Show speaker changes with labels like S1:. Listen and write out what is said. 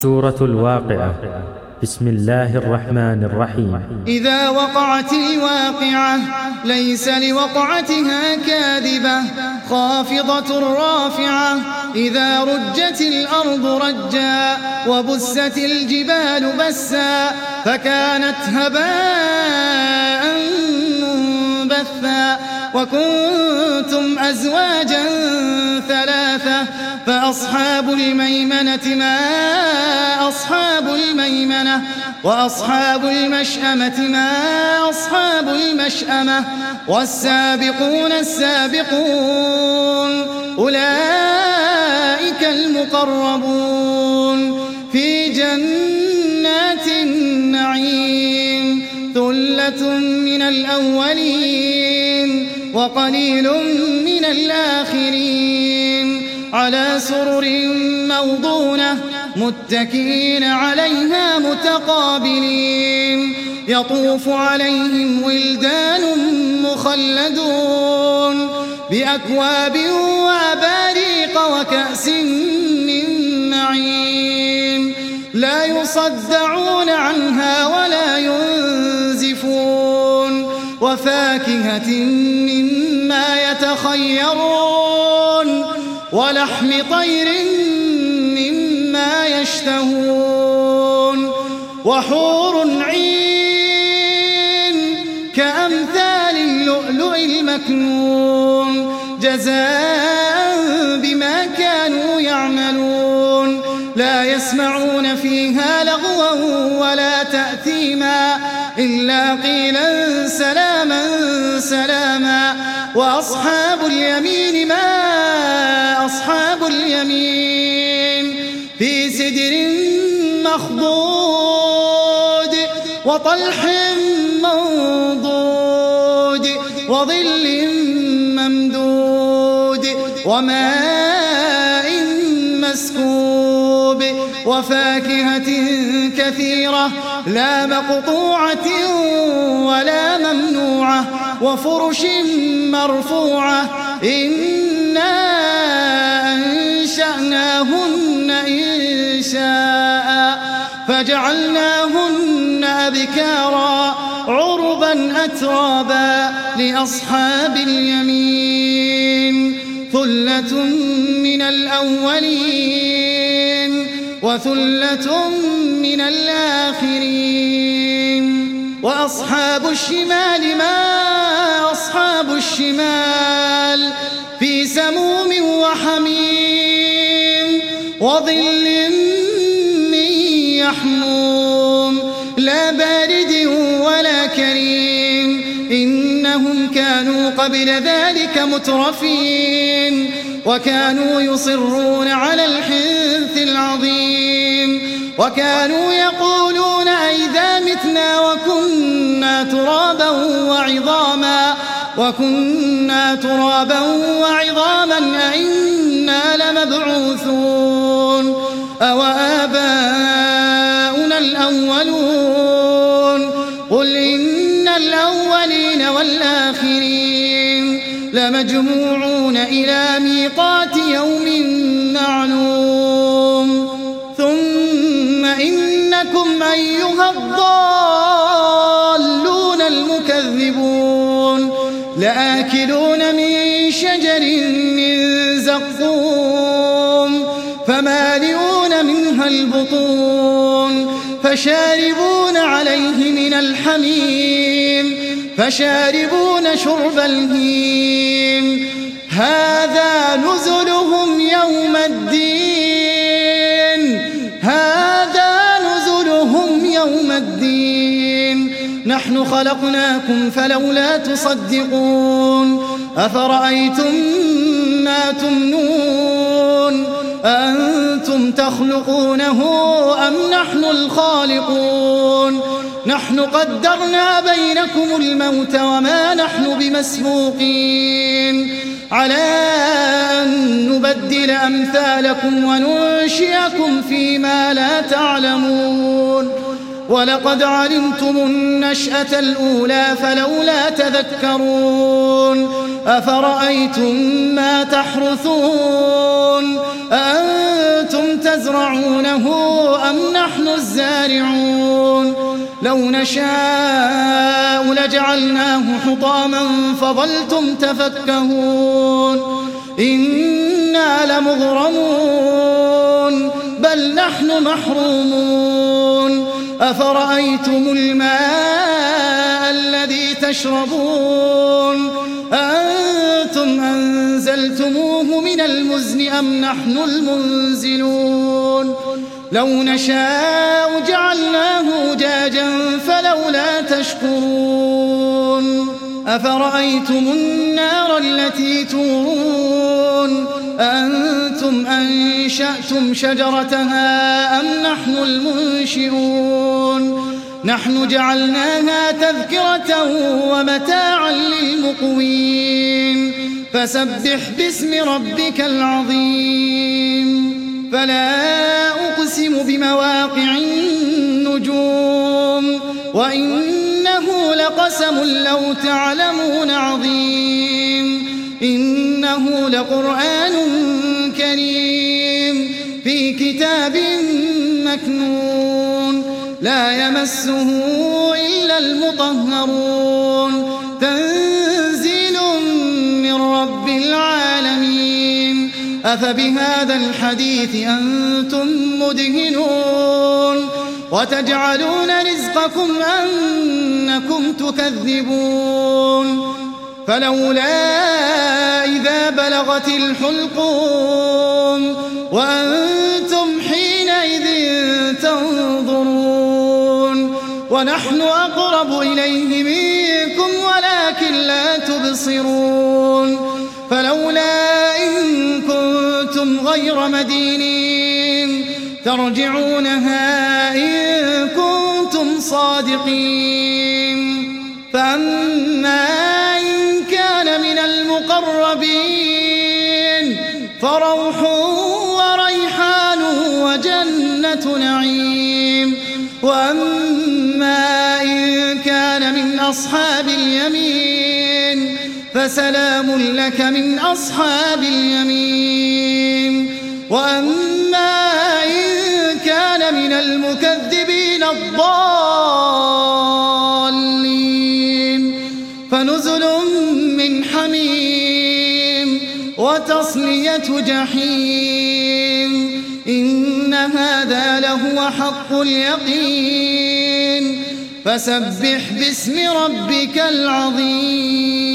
S1: سورة الواقعة. بسم الله الرحمن الرحيم.
S2: إذا وقعت الواقعة ليس لوقعتها كاذبة خافضة رافعة. إذا رجت الأرض رجا وبست الجبال بسا فكانت هباء منبثا وكنتم أزواجا ثلاثة فأصحاب الميمنة ما أصحاب الميمنة وأصحاب المشأمة ما أصحاب المشأمة والسابقون السابقون أولئك المقربون في جنات النعيم. ثلة من الأولين وقليل من الآخرين على سرر موضونة متكئين عليها متقابلين. يطوف عليهم ولدان مخلدون بأكواب وأباريق وكأس من معين لا يصدعون عنها ولا ينزفون وفاكهة مما يتخيرون ولحم طير مما يشتهون وحور عين كأمثال اللؤلؤ المكنون جزاء بما كانوا يعملون. لا يسمعون فيها لغوا ولا تأثيما إلا قيلا سلاما سلاما. وأصحاب اليمين ما أصحاب اليمين في سدر مخضود وطلح منضود وظل ممدود وماء مسكوب وفاكهة كثيرة لا مقطوعة ولا ممنوعة وفرش مرفوعة. إنا أنشأناهن إنشاء فجعلناهن أبكارا عربا أترابا لأصحاب اليمين. ثلة من الأولين وثلة من الآخرين. وأصحاب الشمال ما أصحاب الشمال في سموم وحميم وظل من يحموم لا بارد ولا كريم. إنهم كانوا قبل ذلك مترفين وكانوا يصرون على الحنث العظيم وكانوا يقولون أئذا متنا وكنا ترابا وعظاما أئنا لمبعوثون أو آباؤنا الأولون. قل إن الأولين والآخرين لمجموعون إلى ميقات يوم معلوم. ثم إنكم أيها الضالون المكذبون لآكلون من شجر من زقوم فمالئون منها البطون فشاربون عليه من الحميم فشاربون شرب الهيم. هذا نزلهم يوم الدين هذا نزلهم يوم الدين. نحن خلقناكم فلولا تصدقون. أفرأيتم ما تمنون أأنتم تخلقونه أم نحن الخالقون. نحن قدرنا بينكم الموت وما نحن بمسبوقين على أن نبدل أمثالكم وننشئكم فيما لا تعلمون. ولقد علمتم النشأة الأولى فلولا تذكرون. أفرأيتم ما تحرثون أأنتم تزرعونه أم نحن الزارعون لو نشاء لجعلناه حطاما فظلتم تفكهون إنا لمغرمون بل نحن محرومون أفرأيتم الماء الذي تشربون أنتم أنزلتموه من المزن أم نحن المنزلون لو نشاء جعلناه أجاجا فلولا تشكرون أفرأيتم النار التي تورون أنتم أنشأتم شجرتها أم نحن المنشئون نحن جعلناها تذكرة ومتاعا للمقوين فسبح باسم ربك العظيم فلا أقسم بمواقع النجوم وإنه لقسم لو تعلمون عظيم إنه لقرآن كريم في كتاب مكنون لا يمسه إلا المطهرون تنزيل من رب العالمين أفبهذا الحديث أنتم مدهنون وتجعلون رزقكم أنكم تكذبون فلولا إذا بلغت الحلقوم وأنتم حينئذ تنظرون ونحن أقرب إليه منكم ولكن لا تبصرون فلولا إن كنتم غير مدينين ترجعونها إن كنتم صادقين فأما إن كان من المقربين فروح وريحان وجنة نعيم وأما إن كان من أصحاب اليمين فسلام لك من أصحاب اليمين وأما إن كان من المكذبين الضالين فنزل من حميم وتصلية جحيم إن هذا لهو حق اليقين فسبح باسم ربك العظيم